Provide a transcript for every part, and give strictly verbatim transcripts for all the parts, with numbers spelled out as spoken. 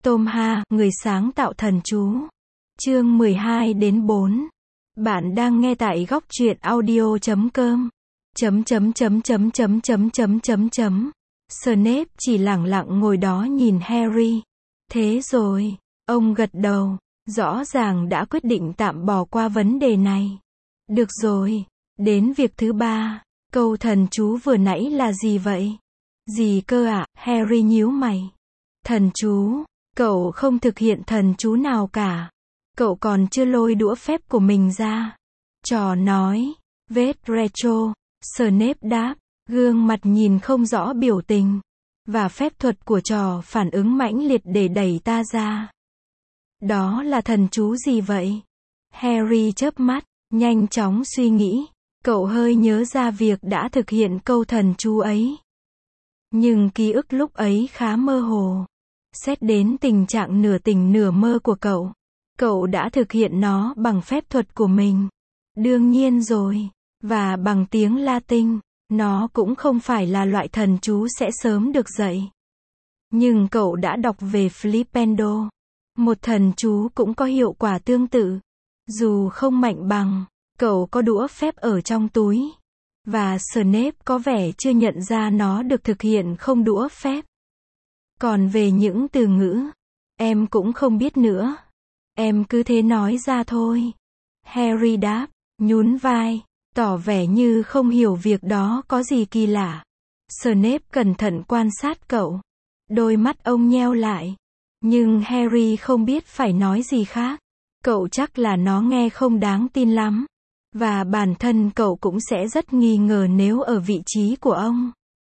Tom Ha, người sáng tạo thần chú. Chương mười hai đến bốn. Bạn đang nghe tại góc truyện audio chấm com. Chấm chấm chấm chấm chấm chấm chấm chấm chấm. Snape chỉ lẳng lặng ngồi đó nhìn Harry. Thế rồi, ông gật đầu, rõ ràng đã quyết định tạm bỏ qua vấn đề này. Được rồi, đến việc thứ ba, câu thần chú vừa nãy là gì vậy? Gì cơ ạ? Harry nhíu mày. Thần chú, cậu không thực hiện thần chú nào cả. Cậu còn chưa lôi đũa phép của mình ra. Trò nói, vết retro, Snape đáp, gương mặt nhìn không rõ biểu tình. Và phép thuật của trò phản ứng mãnh liệt để đẩy ta ra. Đó là thần chú gì vậy? Harry chớp mắt, nhanh chóng suy nghĩ. Cậu hơi nhớ ra việc đã thực hiện câu thần chú ấy. Nhưng ký ức lúc ấy khá mơ hồ. Xét đến tình trạng nửa tỉnh nửa mơ của cậu, cậu đã thực hiện nó bằng phép thuật của mình. Đương nhiên rồi, và bằng tiếng Latin, nó cũng không phải là loại thần chú sẽ sớm được dạy. Nhưng cậu đã đọc về Flipendo, một thần chú cũng có hiệu quả tương tự. Dù không mạnh bằng, cậu có đũa phép ở trong túi. Và Snape có vẻ chưa nhận ra nó được thực hiện không đũa phép. Còn về những từ ngữ, em cũng không biết nữa. Em cứ thế nói ra thôi. Harry đáp, nhún vai, tỏ vẻ như không hiểu việc đó có gì kỳ lạ. Snape cẩn thận quan sát cậu. Đôi mắt ông nheo lại. Nhưng Harry không biết phải nói gì khác. Cậu chắc là nó nghe không đáng tin lắm. Và bản thân cậu cũng sẽ rất nghi ngờ nếu ở vị trí của ông.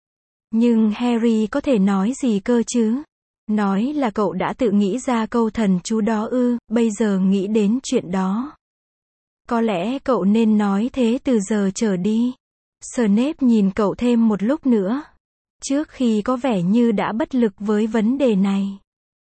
Nhưng Harry có thể nói gì cơ chứ? Nói là cậu đã tự nghĩ ra câu thần chú đó ư, bây giờ nghĩ đến chuyện đó. Có lẽ cậu nên nói thế từ giờ trở đi. Snape nhìn cậu thêm một lúc nữa. Trước khi có vẻ như đã bất lực với vấn đề này.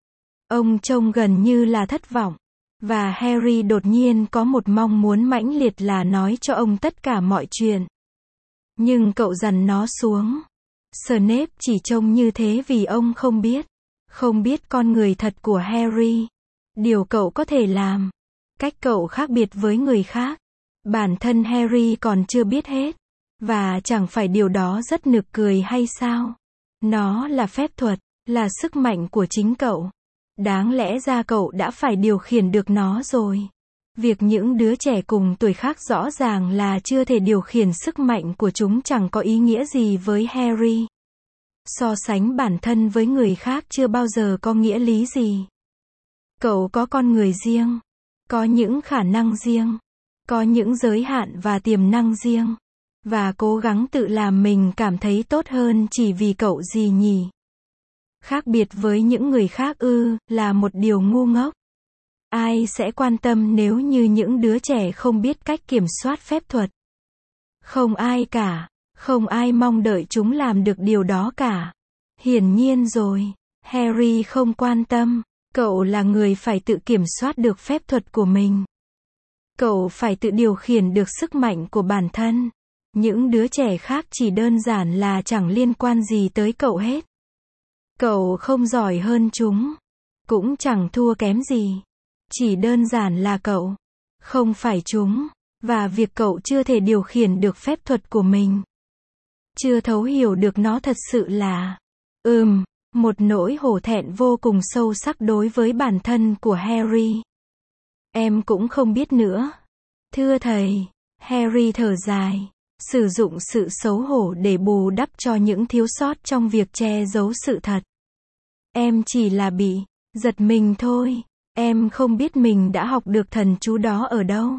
Ông trông gần như là thất vọng. Và Harry đột nhiên có một mong muốn mãnh liệt là nói cho ông tất cả mọi chuyện. Nhưng cậu dằn nó xuống. Snape chỉ trông như thế vì ông không biết. Không biết con người thật của Harry. Điều cậu có thể làm. Cách cậu khác biệt với người khác. Bản thân Harry còn chưa biết hết. Và chẳng phải điều đó rất nực cười hay sao? Nó là phép thuật, là sức mạnh của chính cậu. Đáng lẽ ra cậu đã phải điều khiển được nó rồi. Việc những đứa trẻ cùng tuổi khác rõ ràng là chưa thể điều khiển sức mạnh của chúng chẳng có ý nghĩa gì với Harry. So sánh bản thân với người khác chưa bao giờ có nghĩa lý gì. Cậu có con người riêng, có những khả năng riêng, có những giới hạn và tiềm năng riêng. Và cố gắng tự làm mình cảm thấy tốt hơn chỉ vì cậu gì nhỉ? Khác biệt với những người khác ư, là một điều ngu ngốc. Ai sẽ quan tâm nếu như những đứa trẻ không biết cách kiểm soát phép thuật? Không ai cả, không ai mong đợi chúng làm được điều đó cả. Hiển nhiên rồi, Harry không quan tâm, cậu là người phải tự kiểm soát được phép thuật của mình. Cậu phải tự điều khiển được sức mạnh của bản thân. Những đứa trẻ khác chỉ đơn giản là chẳng liên quan gì tới cậu hết. Cậu không giỏi hơn chúng, cũng chẳng thua kém gì. Chỉ đơn giản là cậu, không phải chúng, và việc cậu chưa thể điều khiển được phép thuật của mình. Chưa thấu hiểu được nó thật sự là, ừm, một nỗi hổ thẹn vô cùng sâu sắc đối với bản thân của Harry. Em cũng không biết nữa. Thưa thầy, Harry thở dài, sử dụng sự xấu hổ để bù đắp cho những thiếu sót trong việc che giấu sự thật. Em chỉ là bị giật mình thôi. Em không biết mình đã học được thần chú đó ở đâu.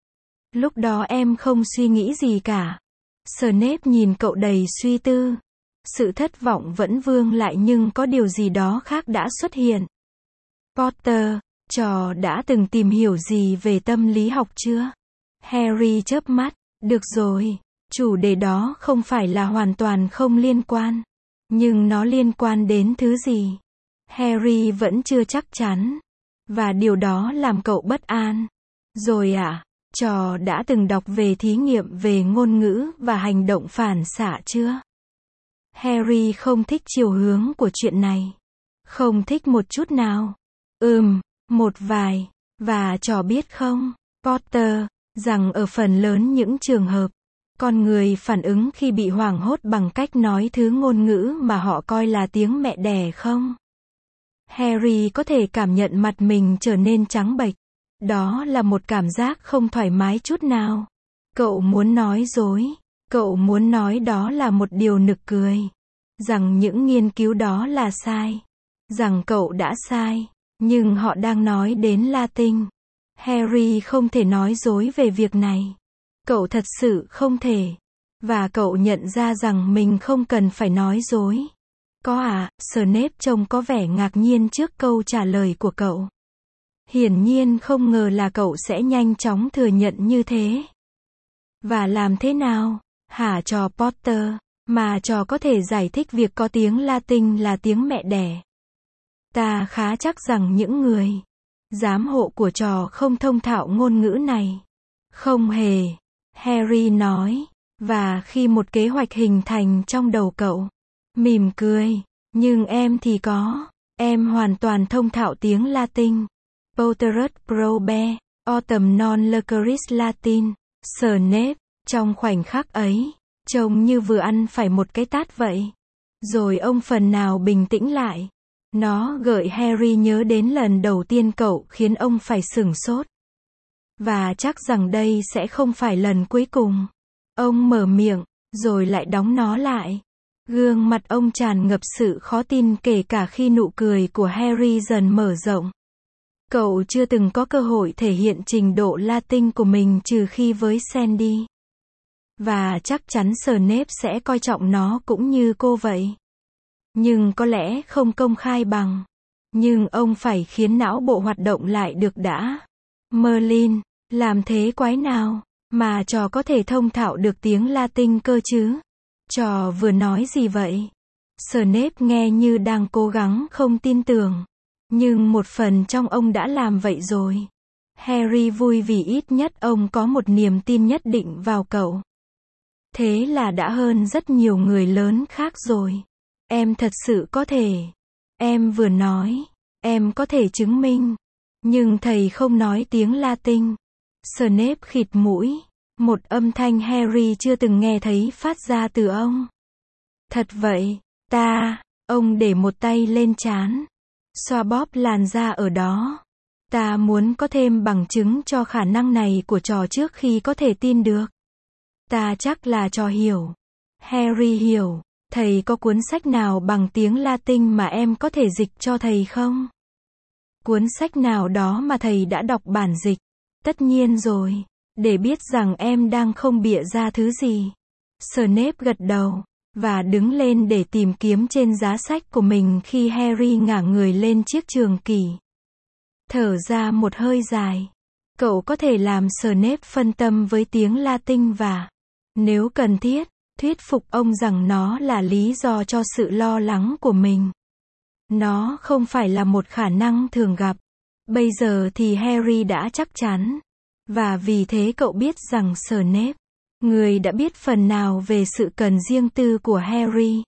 Lúc đó em không suy nghĩ gì cả. Snape nhìn cậu đầy suy tư. Sự thất vọng vẫn vương lại nhưng có điều gì đó khác đã xuất hiện. Potter, trò đã từng tìm hiểu gì về tâm lý học chưa? Harry chớp mắt. Được rồi, chủ đề đó không phải là hoàn toàn không liên quan. Nhưng nó liên quan đến thứ gì? Harry vẫn chưa chắc chắn. Và điều đó làm cậu bất an. Rồi ạ, à, trò đã từng đọc về thí nghiệm về ngôn ngữ và hành động phản xạ chưa? Harry không thích chiều hướng của chuyện này. Không thích một chút nào. Ừm, một vài. Và trò biết không, Potter, rằng ở phần lớn những trường hợp, con người phản ứng khi bị hoảng hốt bằng cách nói thứ ngôn ngữ mà họ coi là tiếng mẹ đẻ không? Harry có thể cảm nhận mặt mình trở nên trắng bệch. Đó là một cảm giác không thoải mái chút nào. Cậu muốn nói dối. Cậu muốn nói đó là một điều nực cười. Rằng những nghiên cứu đó là sai. Rằng cậu đã sai. Nhưng họ đang nói đến Latin. Harry không thể nói dối về việc này. Cậu thật sự không thể. Và cậu nhận ra rằng mình không cần phải nói dối. Có à, Snape trông có vẻ ngạc nhiên trước câu trả lời của cậu. Hiển nhiên không ngờ là cậu sẽ nhanh chóng thừa nhận như thế. Và làm thế nào? Hả trò Potter, mà trò có thể giải thích việc có tiếng Latin là tiếng mẹ đẻ. Ta khá chắc rằng những người giám hộ của trò không thông thạo ngôn ngữ này. Không hề, Harry nói. Và khi một kế hoạch hình thành trong đầu cậu, mỉm cười. Nhưng em thì có. Em hoàn toàn thông thạo tiếng Latin. Potterus probe, autem non lecris Latin. Snape, trong khoảnh khắc ấy, trông như vừa ăn phải một cái tát vậy. Rồi ông phần nào bình tĩnh lại. Nó gợi Harry nhớ đến lần đầu tiên cậu khiến ông phải sửng sốt. Và chắc rằng đây sẽ không phải lần cuối cùng. Ông mở miệng, rồi lại đóng nó lại. Gương mặt ông tràn ngập sự khó tin kể cả khi nụ cười của Harry dần mở rộng. Cậu chưa từng có cơ hội thể hiện trình độ Latin của mình trừ khi với Sandy. Và chắc chắn Snape sẽ coi trọng nó cũng như cô vậy. Nhưng có lẽ không công khai bằng. Nhưng ông phải khiến não bộ hoạt động lại được đã. Merlin, làm thế quái nào mà trò có thể thông thạo được tiếng Latin cơ chứ? Trò vừa nói gì vậy? Snape nghe như đang cố gắng không tin tưởng. Nhưng một phần trong ông đã làm vậy rồi. Harry vui vì ít nhất ông có một niềm tin nhất định vào cậu. Thế là đã hơn rất nhiều người lớn khác rồi. Em thật sự có thể. Em vừa nói. Em có thể chứng minh. Nhưng thầy không nói tiếng Latin. Snape khịt mũi. Một âm thanh Harry chưa từng nghe thấy phát ra từ ông. Thật vậy, ta, ông để một tay lên trán. Xoa bóp làn da ở đó. Ta muốn có thêm bằng chứng cho khả năng này của trò trước khi có thể tin được. Ta chắc là trò hiểu. Harry hiểu. Thầy có cuốn sách nào bằng tiếng Latin mà em có thể dịch cho thầy không? Cuốn sách nào đó mà thầy đã đọc bản dịch? Tất nhiên rồi. Để biết rằng em đang không bịa ra thứ gì. Snape gật đầu. Và đứng lên để tìm kiếm trên giá sách của mình khi Harry ngả người lên chiếc trường kỷ. Thở ra một hơi dài. Cậu có thể làm Snape phân tâm với tiếng Latin và, nếu cần thiết, thuyết phục ông rằng nó là lý do cho sự lo lắng của mình. Nó không phải là một khả năng thường gặp. Bây giờ thì Harry đã chắc chắn. Và vì thế cậu biết rằng Snape, người đã biết phần nào về sự cần riêng tư của Harry,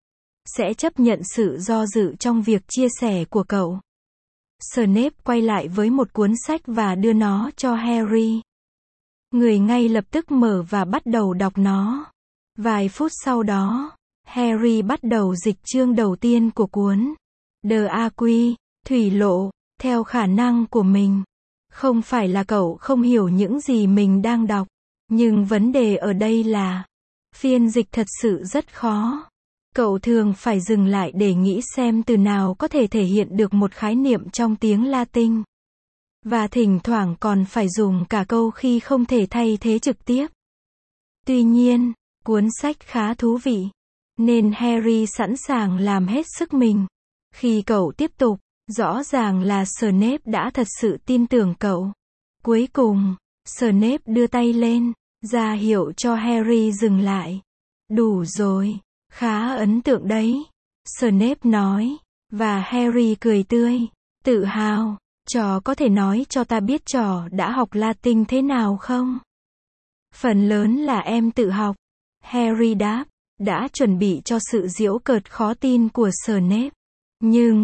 sẽ chấp nhận sự do dự trong việc chia sẻ của cậu. Snape quay lại với một cuốn sách và đưa nó cho Harry. Người ngay lập tức mở và bắt đầu đọc nó. Vài phút sau đó, Harry bắt đầu dịch chương đầu tiên của cuốn The Aqui, Thủy Lộ, theo khả năng của mình. Không phải là cậu không hiểu những gì mình đang đọc, nhưng vấn đề ở đây là phiên dịch thật sự rất khó. Cậu thường phải dừng lại để nghĩ xem từ nào có thể thể hiện được một khái niệm trong tiếng Latin. Và thỉnh thoảng còn phải dùng cả câu khi không thể thay thế trực tiếp. Tuy nhiên, cuốn sách khá thú vị, nên Harry sẵn sàng làm hết sức mình. Khi cậu tiếp tục, rõ ràng là Snape đã thật sự tin tưởng cậu. Cuối cùng, Snape đưa tay lên, ra hiệu cho Harry dừng lại. Đủ rồi, khá ấn tượng đấy, Snape nói, và Harry cười tươi, tự hào. Trò có thể nói cho ta biết trò đã học Latin thế nào không? Phần lớn là em tự học. Harry đáp, đã chuẩn bị cho sự giễu cợt khó tin của Snape. Nhưng,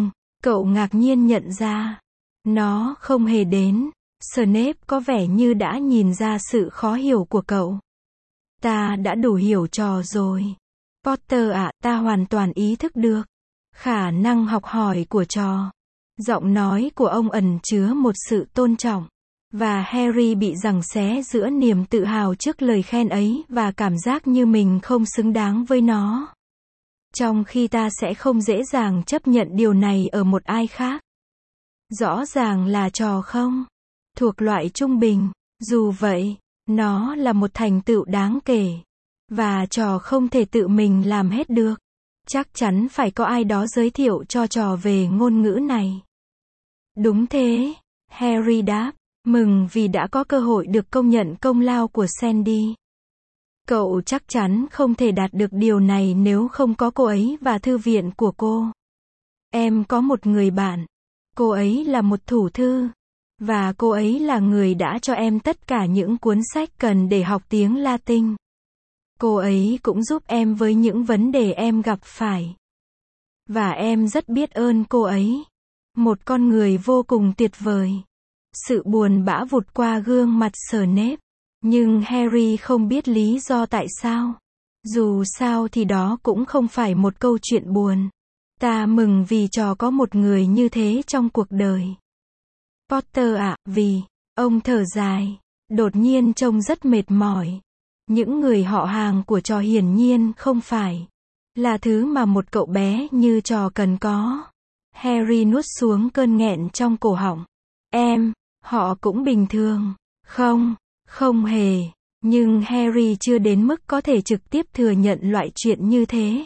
Cậu ngạc nhiên nhận ra, nó không hề đến. Snape có vẻ như đã nhìn ra sự khó hiểu của cậu. Ta đã đủ hiểu trò rồi. Potter ạ, ta hoàn toàn ý thức được khả năng học hỏi của trò. Giọng nói của ông ẩn chứa một sự tôn trọng. Và Harry bị giằng xé giữa niềm tự hào trước lời khen ấy và cảm giác như mình không xứng đáng với nó. Trong khi ta sẽ không dễ dàng chấp nhận điều này ở một ai khác. Rõ ràng là trò không thuộc loại trung bình. Dù vậy, nó là một thành tựu đáng kể. Và trò không thể tự mình làm hết được. Chắc chắn phải có ai đó giới thiệu cho trò về ngôn ngữ này. Đúng thế, Harry đáp, mừng vì đã có cơ hội được công nhận công lao của Sandy. Cậu chắc chắn không thể đạt được điều này nếu không có cô ấy và thư viện của cô. Em có một người bạn. Cô ấy là một thủ thư. Và cô ấy là người đã cho em tất cả những cuốn sách cần để học tiếng Latin. Cô ấy cũng giúp em với những vấn đề em gặp phải. Và em rất biết ơn cô ấy. Một con người vô cùng tuyệt vời. Sự buồn bã vụt qua gương mặt Snape. Nhưng Harry không biết lý do tại sao. Dù sao thì đó cũng không phải một câu chuyện buồn. Ta mừng vì trò có một người như thế trong cuộc đời. Potter ạ, vì, ông thở dài, đột nhiên trông rất mệt mỏi. Những người họ hàng của trò hiển nhiên không phải là thứ mà một cậu bé như trò cần có. Harry nuốt xuống cơn nghẹn trong cổ họng. Em, họ cũng bình thường. Không, không hề. Nhưng Harry chưa đến mức có thể trực tiếp thừa nhận loại chuyện như thế.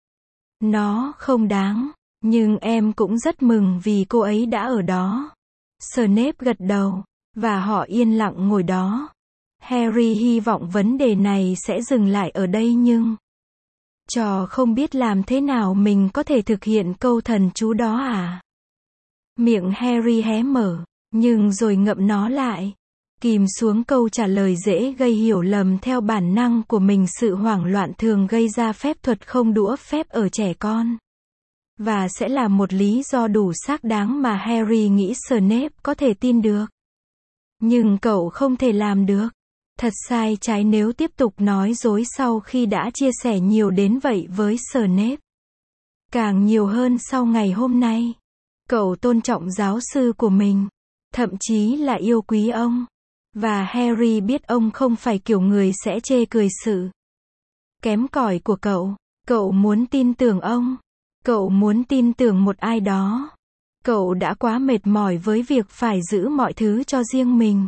Nó không đáng. Nhưng em cũng rất mừng vì cô ấy đã ở đó. Snape gật đầu. Và họ yên lặng ngồi đó. Harry hy vọng vấn đề này sẽ dừng lại ở đây nhưng trò không biết làm thế nào mình có thể thực hiện câu thần chú đó à? Miệng Harry hé mở, nhưng rồi ngậm nó lại. Kìm xuống câu trả lời dễ gây hiểu lầm theo bản năng của mình. Sự hoảng loạn thường gây ra phép thuật không đũa phép ở trẻ con. Và sẽ là một lý do đủ xác đáng mà Harry nghĩ Snape có thể tin được. Nhưng cậu không thể làm được. Thật sai trái nếu tiếp tục nói dối sau khi đã chia sẻ nhiều đến vậy với Snape. Càng nhiều hơn sau ngày hôm nay. Cậu tôn trọng giáo sư của mình. Thậm chí là yêu quý ông. Và Harry biết ông không phải kiểu người sẽ chê cười sự kém cỏi của cậu. Cậu muốn tin tưởng ông. Cậu muốn tin tưởng một ai đó. Cậu đã quá mệt mỏi với việc phải giữ mọi thứ cho riêng mình.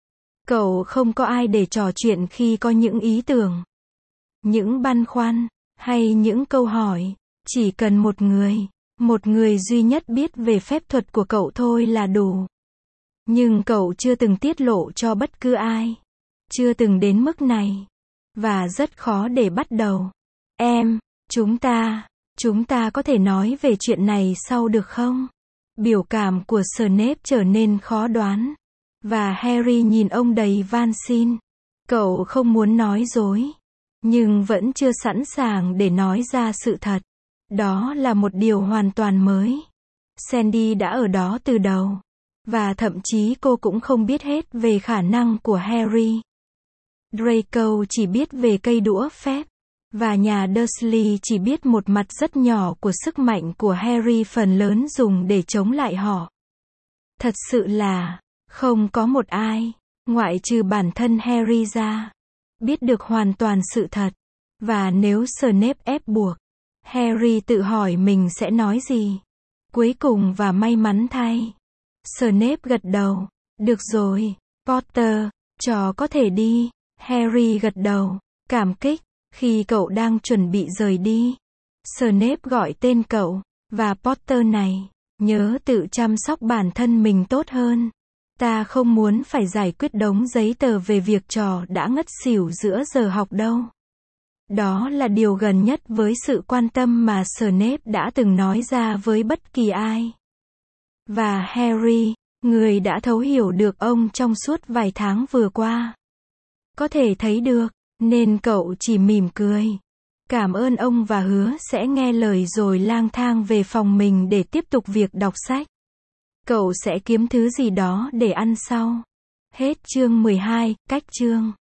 Cậu không có ai để trò chuyện khi có những ý tưởng, những băn khoăn, hay những câu hỏi. Chỉ cần một người, một người duy nhất biết về phép thuật của cậu thôi là đủ. Nhưng cậu chưa từng tiết lộ cho bất cứ ai. Chưa từng đến mức này. Và rất khó để bắt đầu. Em, chúng ta, chúng ta có thể nói về chuyện này sau được không? Biểu cảm của Snape trở nên khó đoán. Và Harry nhìn ông đầy van xin. Cậu không muốn nói dối. Nhưng vẫn chưa sẵn sàng để nói ra sự thật. Đó là một điều hoàn toàn mới. Sandy đã ở đó từ đầu. Và thậm chí cô cũng không biết hết về khả năng của Harry. Draco chỉ biết về cây đũa phép. Và nhà Dursley chỉ biết một mặt rất nhỏ của sức mạnh của Harry, phần lớn dùng để chống lại họ. Thật sự là không có một ai, ngoại trừ bản thân Harry ra, biết được hoàn toàn sự thật. Và nếu Snape ép buộc, Harry tự hỏi mình sẽ nói gì. Cuối cùng và may mắn thay, Snape gật đầu. Được rồi, Potter, trò có thể đi. Harry gật đầu, cảm kích. Khi cậu đang chuẩn bị rời đi, Snape gọi tên cậu. Và Potter này, nhớ tự chăm sóc bản thân mình tốt hơn. Ta không muốn phải giải quyết đống giấy tờ về việc trò đã ngất xỉu giữa giờ học đâu. Đó là điều gần nhất với sự quan tâm mà Snape đã từng nói ra với bất kỳ ai. Và Harry, người đã thấu hiểu được ông trong suốt vài tháng vừa qua, có thể thấy được, nên cậu chỉ mỉm cười. Cảm ơn ông và hứa sẽ nghe lời rồi lang thang về phòng mình để tiếp tục việc đọc sách. Cậu sẽ kiếm thứ gì đó để ăn sau. Hết chương mười hai, cách chương.